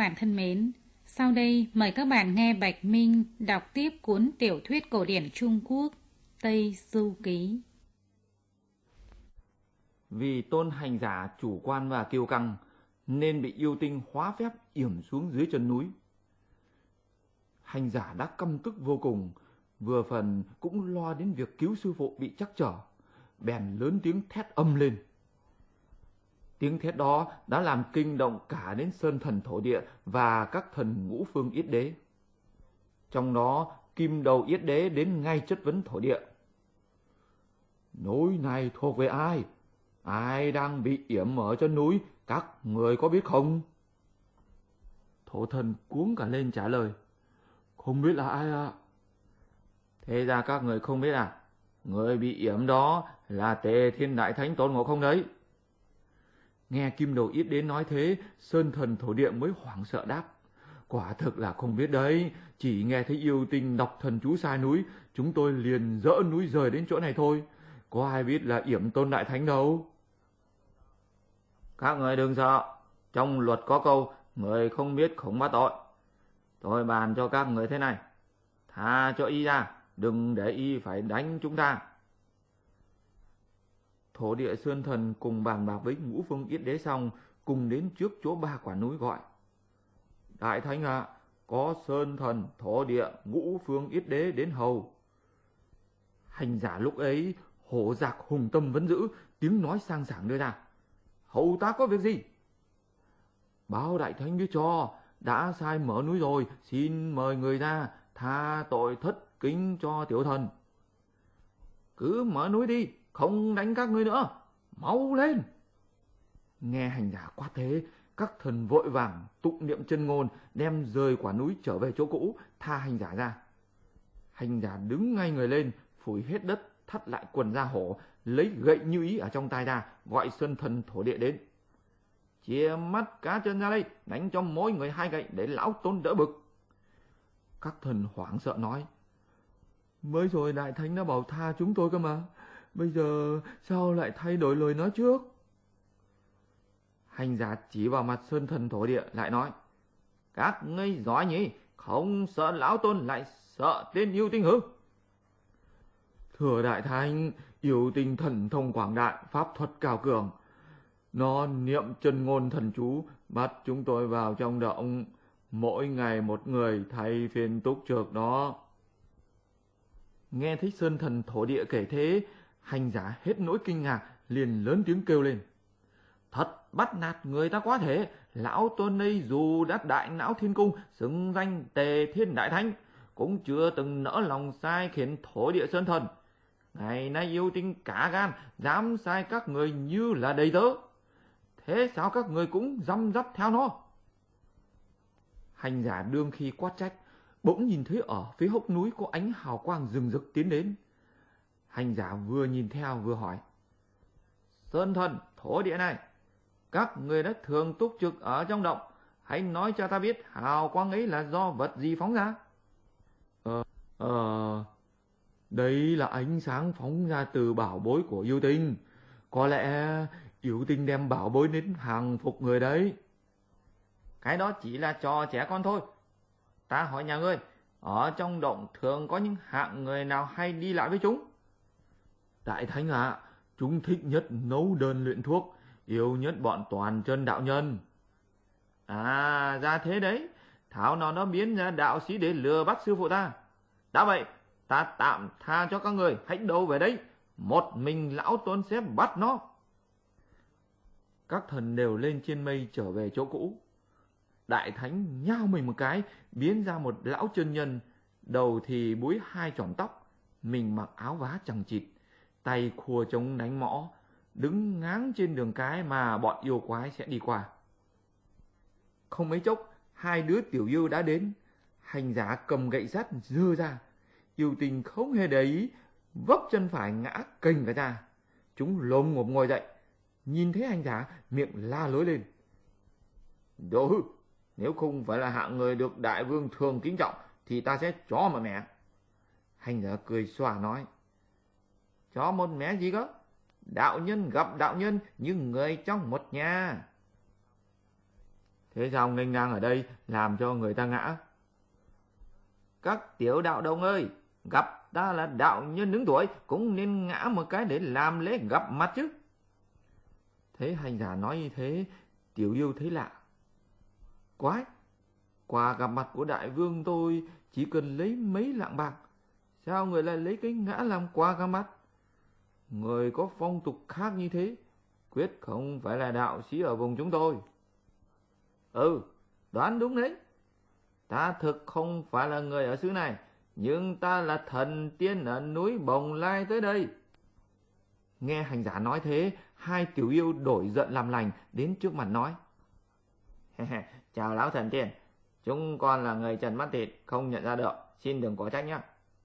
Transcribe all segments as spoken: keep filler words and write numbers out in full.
bạn thân mến, sau đây mời các bạn nghe Bạch Minh đọc tiếp cuốn tiểu thuyết cổ điển Trung Quốc Tây Du Ký. Vì tôn hành giả chủ quan và kiêu căng nên bị yêu tinh hóa phép yểm xuống dưới chân núi. Hành giả đã căm tức vô cùng, vừa phần cũng lo đến việc cứu sư phụ bị trắc trở, bèn lớn tiếng thét âm lên. Tiếng thét đó đã làm kinh động cả đến sơn thần thổ địa và các thần ngũ phương yết đế. Trong đó kim đầu yết đế đến ngay chất vấn thổ địa. Núi này thuộc về ai? Ai đang bị yểm ở chân núi? Các người có biết không? Thổ thần cuống cả lên trả lời. Không biết là ai ạ? À? Thế ra các người không biết à? Người bị yểm đó là Tề Thiên Đại Thánh Tôn Ngộ Không đấy. Nghe kim đầu yết đế nói thế, sơn thần thổ địa mới hoảng sợ đáp. Quả thực là không biết đấy, chỉ nghe thấy yêu tinh đọc thần chú sai núi, chúng tôi liền dỡ núi rời đến chỗ này thôi. Có ai biết là yểm Tôn Đại Thánh đâu. Các người đừng sợ, trong luật có câu, người không biết không bắt tội. Tôi bàn cho các người thế này, tha cho y ra, đừng để y phải đánh chúng ta. Thổ địa sơn thần cùng bàn bạc với ngũ phương yết đế xong, cùng đến trước chỗ ba quả núi gọi. Đại Thánh ạ, à, có sơn thần, thổ địa, ngũ phương yết đế đến hầu. Hành giả lúc ấy, hổ giặc hùng tâm vẫn giữ, tiếng nói sang sảng đưa ra. Hầu ta có việc gì? Báo Đại Thánh biết cho, đã sai mở núi rồi, xin mời người ra, tha tội thất kính cho tiểu thần. Cứ mở núi đi, không đánh các ngươi nữa, mau lên. Nghe hành giả quát thế, các thần vội vàng tụng niệm chân ngôn, đem rời quả núi trở về chỗ cũ, tha hành giả ra. Hành giả đứng ngay người lên, phủi hết đất, thắt lại quần da hổ, lấy gậy như ý ở trong tay ra, gọi sơn thần thổ địa đến. Chia mắt cá chân ra đây, đánh cho mỗi người hai gậy để lão tôn đỡ bực. Các thần hoảng sợ nói. Mới rồi Đại Thánh đã bảo tha chúng tôi cơ mà, bây giờ sao lại thay đổi lời nói trước? Hành giả chỉ vào mặt sơn thần thổ địa lại nói. Các ngươi giỏi nhỉ, không sợ lão tôn lại sợ tên yêu tinh hư? Thưa Đại Thánh, yêu tinh thần thông quảng đại, pháp thuật cao cường. Nó niệm chân ngôn thần chú, bắt chúng tôi vào trong động, mỗi ngày một người thay phiên túc trực đó. Nghe thấy sơn thần thổ địa kể thế, hành giả hết nỗi kinh ngạc, liền lớn tiếng kêu lên. Thật bắt nạt người ta quá thể, lão tôn đây dù đã đại não thiên cung, xứng danh Tề Thiên Đại Thánh, cũng chưa từng nỡ lòng sai khiến thổ địa sơn thần. Ngày nay yêu tinh cả gan, dám sai các người như là đầy tớ. Thế sao các người cũng răm rắp theo nó? Hành giả đương khi quát trách, bỗng nhìn thấy ở phía hốc núi có ánh hào quang rừng rực tiến đến. Hành giả vừa nhìn theo vừa hỏi. Sơn thần, thổ địa này, các người đã thường túc trực ở trong động, hãy nói cho ta biết hào quang ấy là do vật gì phóng ra? Ờ, ờ, đấy là ánh sáng phóng ra từ bảo bối của yêu tinh. Có lẽ yêu tinh đem bảo bối đến hàng phục người đấy. Cái đó chỉ là trò trẻ con thôi. Ta hỏi nhà ngươi, ở trong động thường có những hạng người nào hay đi lại với chúng? Đại Thánh ạ, à, chúng thích nhất nấu đơn luyện thuốc, yêu nhất bọn toàn chân đạo nhân. À, ra thế đấy, thảo nào nó biến ra đạo sĩ để lừa bắt sư phụ ta. Đã vậy, ta tạm tha cho các người, hãy đâu về đấy, một mình lão tôn sẽ bắt nó. Các thần đều lên trên mây trở về chỗ cũ. Đại Thánh nhao mình một cái, biến ra một lão chân nhân, đầu thì búi hai chỏm tóc, mình mặc áo vá chằng chịt, tay khua trống đánh mõ, đứng ngáng trên đường cái mà bọn yêu quái sẽ đi qua. Không mấy chốc, hai đứa tiểu yêu đã đến. Hành giả cầm gậy sắt giơ ra, yêu tinh không hề để ý, vấp chân phải ngã kềnh cả ra. Chúng lồm ngồm ngồi dậy, nhìn thấy hành giả miệng la lối lên. Đồ hư, nếu không phải là hạng người được đại vương thường kính trọng thì ta sẽ chó mà mẹ. Hành giả cười xòa nói. Chó một mẹ gì cơ? Đạo nhân gặp đạo nhân như người trong một nhà. Thế sao nghênh ngang ở đây làm cho người ta ngã? Các tiểu đạo đồng ơi, gặp ta là đạo nhân đứng tuổi cũng nên ngã một cái để làm lễ gặp mặt chứ. Thế hành giả nói như thế, Tiểu Yêu thấy lạ. Quái, quà gặp mặt của đại vương tôi chỉ cần lấy mấy lạng bạc, sao người lại lấy cái ngã làm quà gặp mặt? Người có phong tục khác như thế, quyết không phải là đạo sĩ ở vùng chúng tôi. Ừ, đoán đúng đấy. Ta thực không phải là người ở xứ này, nhưng ta là thần tiên ở núi Bồng Lai tới đây. Nghe hành giả nói thế, hai tiểu yêu đổi giận làm lành đến trước mặt nói. Chào lão thần tiên, chúng con là người trần mắt thịt, không nhận ra được, xin đừng có trách nhé.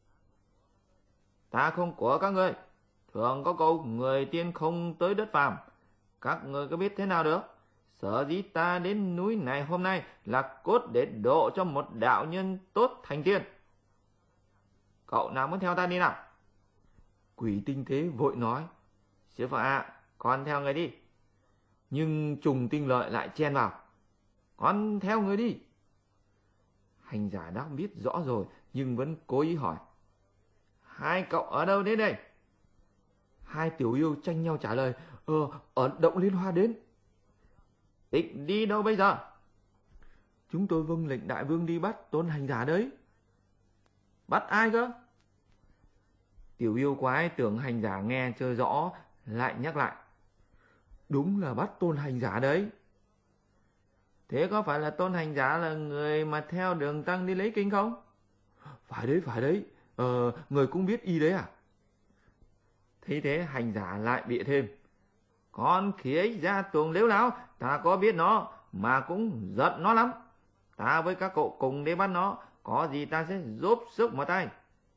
Ta không của các ngươi, thường có câu người tiên không tới đất phàm, các ngươi có biết thế nào được? Sở dĩ ta đến núi này hôm nay là cốt để độ cho một đạo nhân tốt thành tiên. Cậu nào muốn theo ta đi nào? Quỷ tinh tế vội nói. Sư phụ ạ, à, con theo người đi. Nhưng Trùng Tinh Lợi lại chen vào. Con theo người đi. Hành giả đã biết rõ rồi nhưng vẫn cố ý hỏi. Hai cậu ở đâu đến đây? Hai tiểu yêu tranh nhau trả lời. Ờ, ở động Liên Hoa đến. Định đi đâu bây giờ? Chúng tôi vâng lệnh đại vương đi bắt tôn hành giả đấy. Bắt ai cơ? Tiểu yêu quái tưởng hành giả nghe chưa rõ, lại nhắc lại. Đúng là bắt tôn hành giả đấy. Thế có phải là tôn hành giả là người mà theo Đường Tăng đi lấy kinh không? Phải đấy, phải đấy. Ờ, người cũng biết y đấy à? Thế thế hành giả lại bịa thêm. Con khỉ ấy ra tuồng lếu láo, ta có biết nó, mà cũng giận nó lắm. Ta với các cậu cùng đi bắt nó, có gì ta sẽ giúp sức một tay.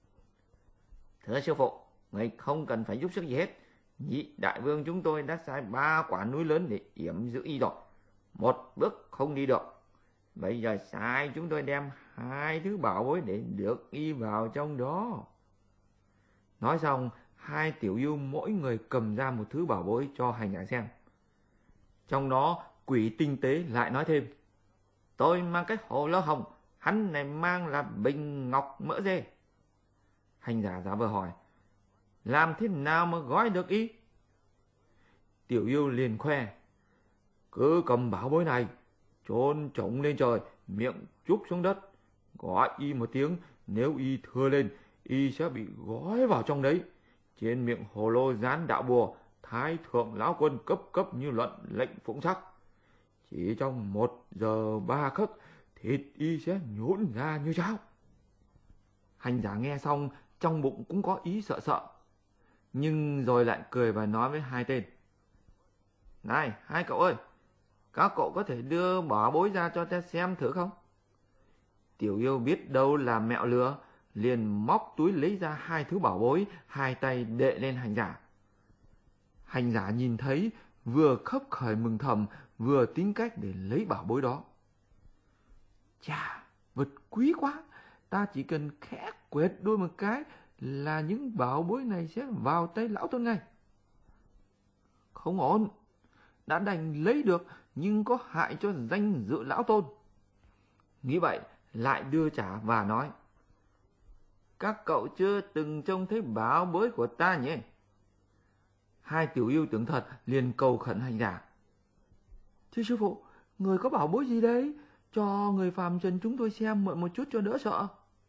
Thưa sư phụ, người không cần phải giúp sức gì hết. Nhị đại vương chúng tôi đã sai ba quả núi lớn để yểm giữ y rồi. Một bước không đi được. Bây giờ sai chúng tôi đem hai thứ bảo bối để được y vào trong đó. Nói xong, hai tiểu yêu mỗi người cầm ra một thứ bảo bối cho hành giả xem. Trong đó, quỷ tinh tế lại nói thêm. Tôi mang cái hồ lô hồng, hắn này mang là bình ngọc mỡ dê. Hành giả giả vờ hỏi. Làm thế nào mà gói được y? Tiểu yêu liền khoe. Cứ cầm bảo bối này, chôn trống lên trời, miệng chúc xuống đất. Gọi y một tiếng, nếu y thưa lên, y sẽ bị gói vào trong đấy. Trên miệng hồ lô dán đạo bùa, Thái thượng lão quân cấp cấp như luận lệnh phụng sắc. Chỉ trong một giờ ba khắc, thịt y sẽ nhũn ra như cháo. Hành giả nghe xong, trong bụng cũng có ý sợ sợ. Nhưng rồi lại cười và nói với hai tên. Này, hai cậu ơi, các cậu có thể đưa bảo bối ra cho ta xem thử không? Tiểu yêu biết đâu là mẹo lừa, liền móc túi lấy ra hai thứ bảo bối, hai tay đệ lên hành giả. Hành giả nhìn thấy, vừa khấp khởi mừng thầm, vừa tính cách để lấy bảo bối đó. Chà, vật quý quá, ta chỉ cần khẽ quẹt đôi một cái là những bảo bối này sẽ vào tay lão tôn ngay. Không ổn, đã đành lấy được nhưng có hại cho danh dự lão tôn. Nghĩ vậy, lại đưa trả và nói. Các cậu chưa từng trông thấy bảo bối của ta nhỉ? Hai tiểu yêu tưởng thật liền cầu khẩn hành giả. Thưa sư phụ, người có bảo bối gì đấy? Cho người phàm trần chúng tôi xem mượn một chút cho đỡ sợ.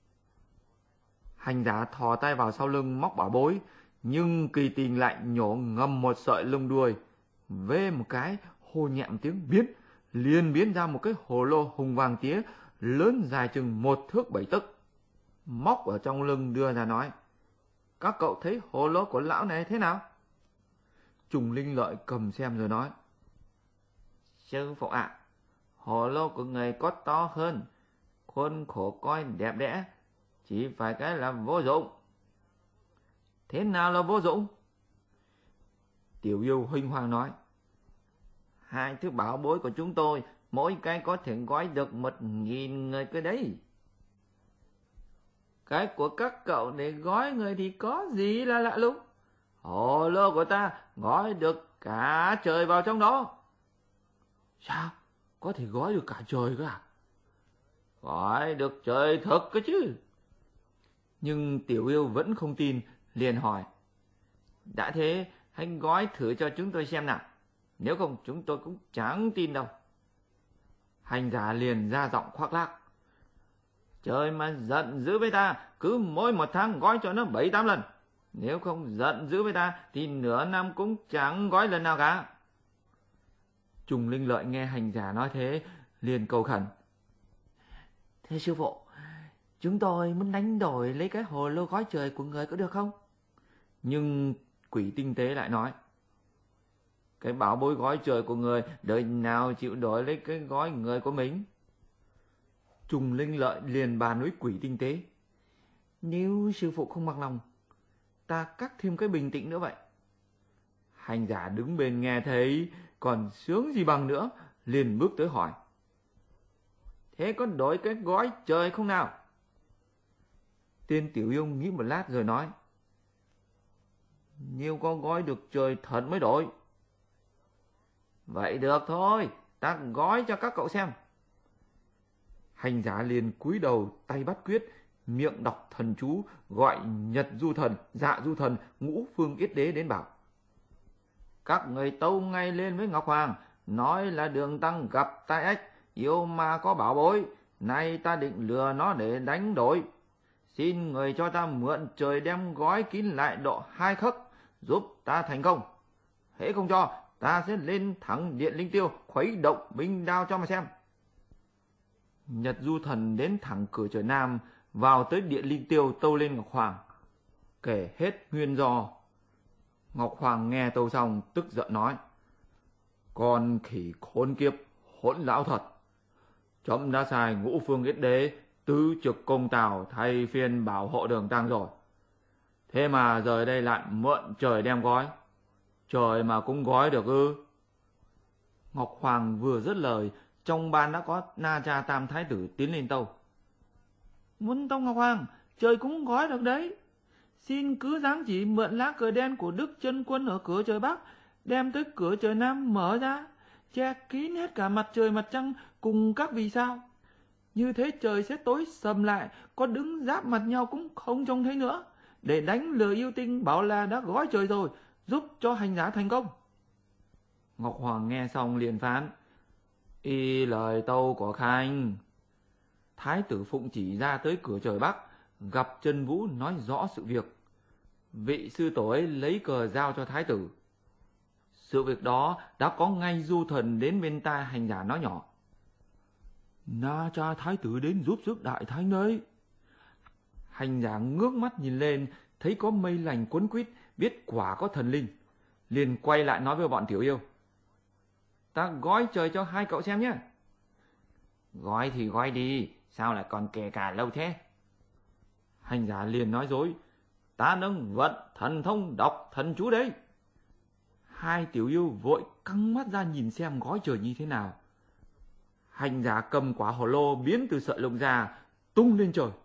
Hành giả thò tay vào sau lưng móc bảo bối, nhưng kỳ tình lại nhổ ngầm một sợi lông đuôi. Vê một cái, hô nhẹm tiếng biến, liền biến ra một cái hồ lô hùng vàng tía, lớn dài chừng một thước bảy tấc. Móc ở trong lưng đưa ra nói. Các cậu thấy hồ lô của lão này thế nào? Trùng Linh Lợi cầm xem rồi nói. Sư phụ ạ, à, hồ lô của người có to hơn, khuôn khổ coi đẹp đẽ, chỉ phải cái là vô dụng. Thế nào là vô dụng? Tiểu yêu huênh hoang nói. Hai thứ bảo bối của chúng tôi, mỗi cái có thể gói được một nghìn người cơ đấy. Cái của các cậu để gói người thì có gì là lạ lùng? Hồ lô của ta gói được cả trời vào trong đó. Sao? có thể gói được cả trời cơ à? Gói được trời thật cơ chứ. Nhưng Tiểu Yêu vẫn không tin, liền hỏi. Đã thế, hãy gói thử cho chúng tôi xem nào. Nếu không chúng tôi cũng chẳng tin đâu. Hành giả liền ra giọng khoác lác. Trời mà giận dữ với ta, cứ mỗi một tháng gói cho nó bảy tám lần. Nếu không giận dữ với ta thì nửa năm cũng chẳng gói lần nào cả. Trùng Linh Lợi nghe hành giả nói thế, liền cầu khẩn. Thế sư phụ, chúng tôi muốn đánh đổi lấy cái hồ lô gói trời của người có được không? Nhưng Quỷ Tinh Tế lại nói. Cái bảo bối gói trời của người đời nào chịu đổi lấy cái gói người của mình? Trùng Linh Lợi liền bàn với Quỷ Tinh Tế. Nếu sư phụ không mặc lòng, ta cắt thêm cái bình tĩnh nữa vậy. Hành giả đứng bên nghe thấy còn sướng gì bằng nữa, liền bước tới hỏi. Thế có đổi cái gói trời không nào? Tên Tiểu Yêu nghĩ một lát rồi nói. Nếu có gói được trời thật mới đổi. Vậy được thôi, ta gói cho các cậu xem. Hành giả liền cúi đầu tay bắt quyết, miệng đọc thần chú, gọi Nhật Du Thần, Dạ Du Thần, Ngũ Phương Yết Đế đến bảo. Các người tâu ngay lên với Ngọc Hoàng, nói là Đường Tăng gặp tai ách, yêu ma có bảo bối, nay ta định lừa nó để đánh đổi. Xin người cho ta mượn trời đem gói kín lại độ hai khắc, giúp ta thành công. Hễ không cho, ta sẽ lên thẳng Điện Linh Tiêu, khuấy động binh đao cho mà xem. Nhật Du Thần đến thẳng cửa trời Nam, vào tới Điện Linh Tiêu tâu lên Ngọc Hoàng, kể hết nguyên do. Ngọc Hoàng nghe tâu xong tức giận nói. Con khỉ khốn kiếp, hỗn lão thật. Chấm đã sai Ngũ Phương Yết Đế tứ trực công tào thay phiên bảo hộ Đường Tăng rồi. Thế mà giờ đây lại mượn trời đem gói. Trời mà cũng gói được ư? Ngọc Hoàng vừa dứt lời, trong ban đã có Na Cha Tam Thái Tử tiến lên tâu. Muốn tông Ngọc Hoàng, trời cũng gói được đấy. Xin cứ giáng chỉ mượn lá cờ đen của Đức Chân Quân ở cửa trời Bắc, đem tới cửa trời Nam mở ra, che kín hết cả mặt trời mặt trăng cùng các vì sao. Như thế trời sẽ tối sầm lại, có đứng giáp mặt nhau cũng không trông thấy nữa, để đánh lừa yêu tinh bảo là đã gói trời rồi, giúp cho hành giả thành công. Ngọc Hoàng nghe xong liền phán. Y lời tâu của khanh. Thái tử phụng chỉ ra tới cửa trời Bắc, gặp Chân Vũ nói rõ sự việc. Vị sư tổ ấy lấy cờ giao cho thái tử. Sự việc đó đã có ngay Du Thần đến bên tai hành giả nói nhỏ. Na Cha thái tử đến giúp sức đại thánh đấy. Hành giả ngước mắt nhìn lên, thấy có mây lành quấn quýt, biết quả có thần linh, liền quay lại nói với bọn Tiểu Yêu. Ta gói trời cho hai cậu xem nhé. Gói thì gói đi, sao lại còn kể cả lâu thế? Hành giả liền nói dối. Ta nâng vận thần thông đọc thần chú đấy. Hai Tiểu Yêu vội căng mắt ra nhìn xem gói trời như thế nào. Hành giả cầm quả hồ lô biến từ sợi lông ra, tung lên trời.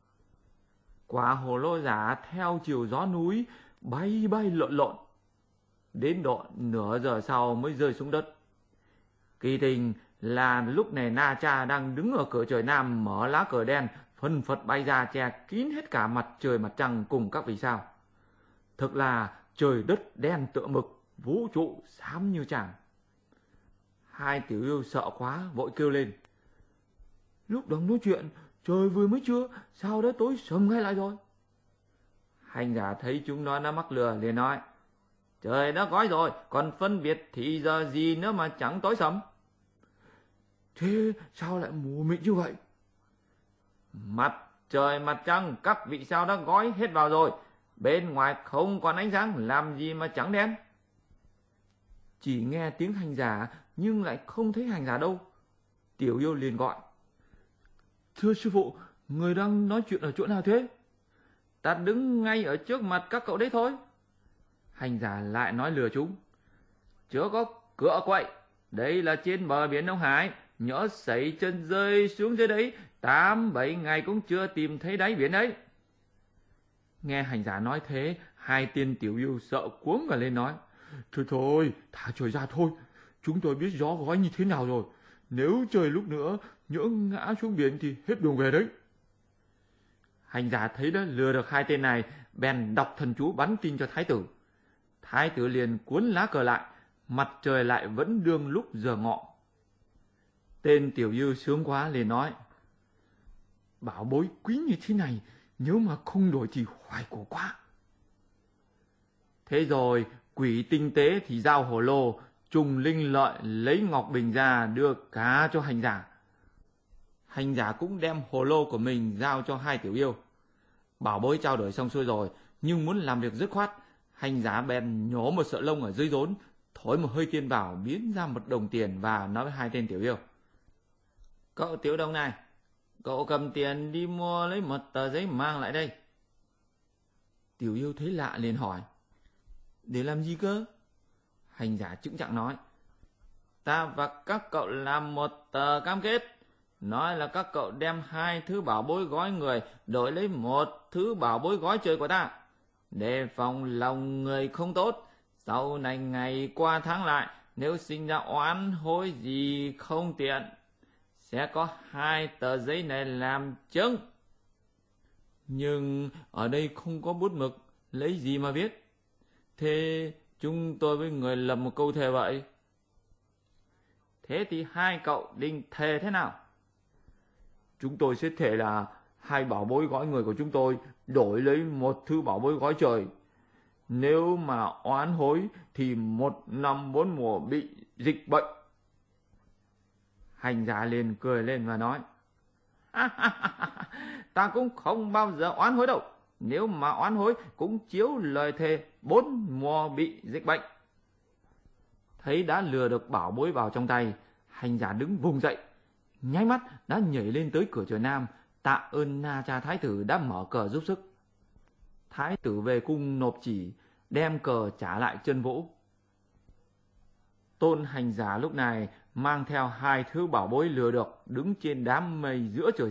Quả hồ lô giả theo chiều gió núi bay bay lộn lộn, đến độ nửa giờ sau mới rơi xuống đất. Kỳ tình là lúc này Na Cha đang đứng ở cửa trời Nam mở lá cờ đen, phân phật bay ra che kín hết cả mặt trời mặt trăng cùng các vì sao. Thực là trời đất đen tựa mực, vũ trụ xám như chàng. Hai Tiểu Yêu sợ quá vội kêu lên. Lúc đang nói chuyện, trời vừa mới trưa, sao đã tối sầm ngay lại rồi? Hành giả thấy chúng nó đã mắc lừa liền nói. Trời đã gói rồi, còn phân biệt thì giờ gì nữa mà chẳng tối sầm. Thế sao lại mù mịt như vậy? Mặt trời mặt trăng các vị sao đã gói hết vào rồi, bên ngoài không còn ánh sáng, làm gì mà trắng đen. Chỉ nghe tiếng hành giả nhưng lại không thấy hành giả đâu. Tiểu Yêu liền gọi. Thưa sư phụ, người đang nói chuyện ở chỗ nào thế? Ta đứng ngay ở trước mặt các cậu đấy thôi. Hành giả lại nói lừa chúng. Chớ có cựa quậy, đây là trên bờ biển Đông Hải, nhỡ xảy chân rơi xuống dưới đấy, tám bảy ngày cũng chưa tìm thấy đáy biển đấy. Nghe hành giả nói thế, hai tiên Tiểu Yêu sợ cuống cả lên nói. Thôi thôi, thả trời ra thôi, chúng tôi biết gió gói như thế nào rồi, nếu trời lúc nữa nhỡ ngã xuống biển thì hết đường về đấy. Hành giả thấy đã lừa được hai tên này, bèn đọc thần chú bắn tin cho thái tử. Thái tử liền cuốn lá cờ lại, mặt trời lại vẫn đương lúc giờ ngọ. Tên Tiểu Dư sướng quá liền nói: bảo bối quý như thế này, nếu mà không đổi thì hoài cổ quá. Thế rồi quỷ tinh tế thì giao hồ lô, trùng linh lợi lấy ngọc bình ra đưa cá cho hành giả. Hành giả cũng đem hồ lô của mình giao cho hai tiểu yêu. Bảo bối trao đổi xong xuôi rồi, nhưng muốn làm việc dứt khoát, hành giả bèn nhổ một sợi lông ở dưới rốn, thổi một hơi tiên vào biến ra một đồng tiền và nói với hai tên tiểu yêu: cậu tiểu đồng này, cậu cầm tiền đi mua lấy một tờ giấy mang lại đây. Tiểu yêu thấy lạ liền hỏi: để làm gì cơ? Hành giả chững chạc nói: ta và các cậu làm một tờ cam kết, nói là các cậu đem hai thứ bảo bối gói người đổi lấy một thứ bảo bối gói trời của ta, đề phòng lòng người không tốt, sau này ngày qua tháng lại, nếu sinh ra oán hối gì không tiện, sẽ có hai tờ giấy này làm chứng. Nhưng ở đây không có bút mực, lấy gì mà viết? Thế chúng tôi với người lập một câu thề vậy. Thế thì hai cậu định thề thế nào? Chúng tôi sẽ thề là hai bảo bối gói người của chúng tôi đổi lấy một thứ bảo bối gói trời. Nếu mà oán hối thì một năm bốn mùa bị dịch bệnh. Hành giả liền cười lên và nói: ta cũng không bao giờ oán hối đâu. Nếu mà oán hối cũng chiếu lời thề bốn mùa bị dịch bệnh. Thấy đã lừa được bảo bối vào trong tay, hành giả đứng vùng dậy, nháy mắt đã nhảy lên tới cửa trời Nam, tạ ơn Na Cha Thái tử đã mở cờ giúp sức. Thái tử về cung nộp chỉ, đem cờ trả lại chân Vũ. Tôn hành giả lúc này mang theo hai thứ bảo bối lừa được, đứng trên đám mây giữa trời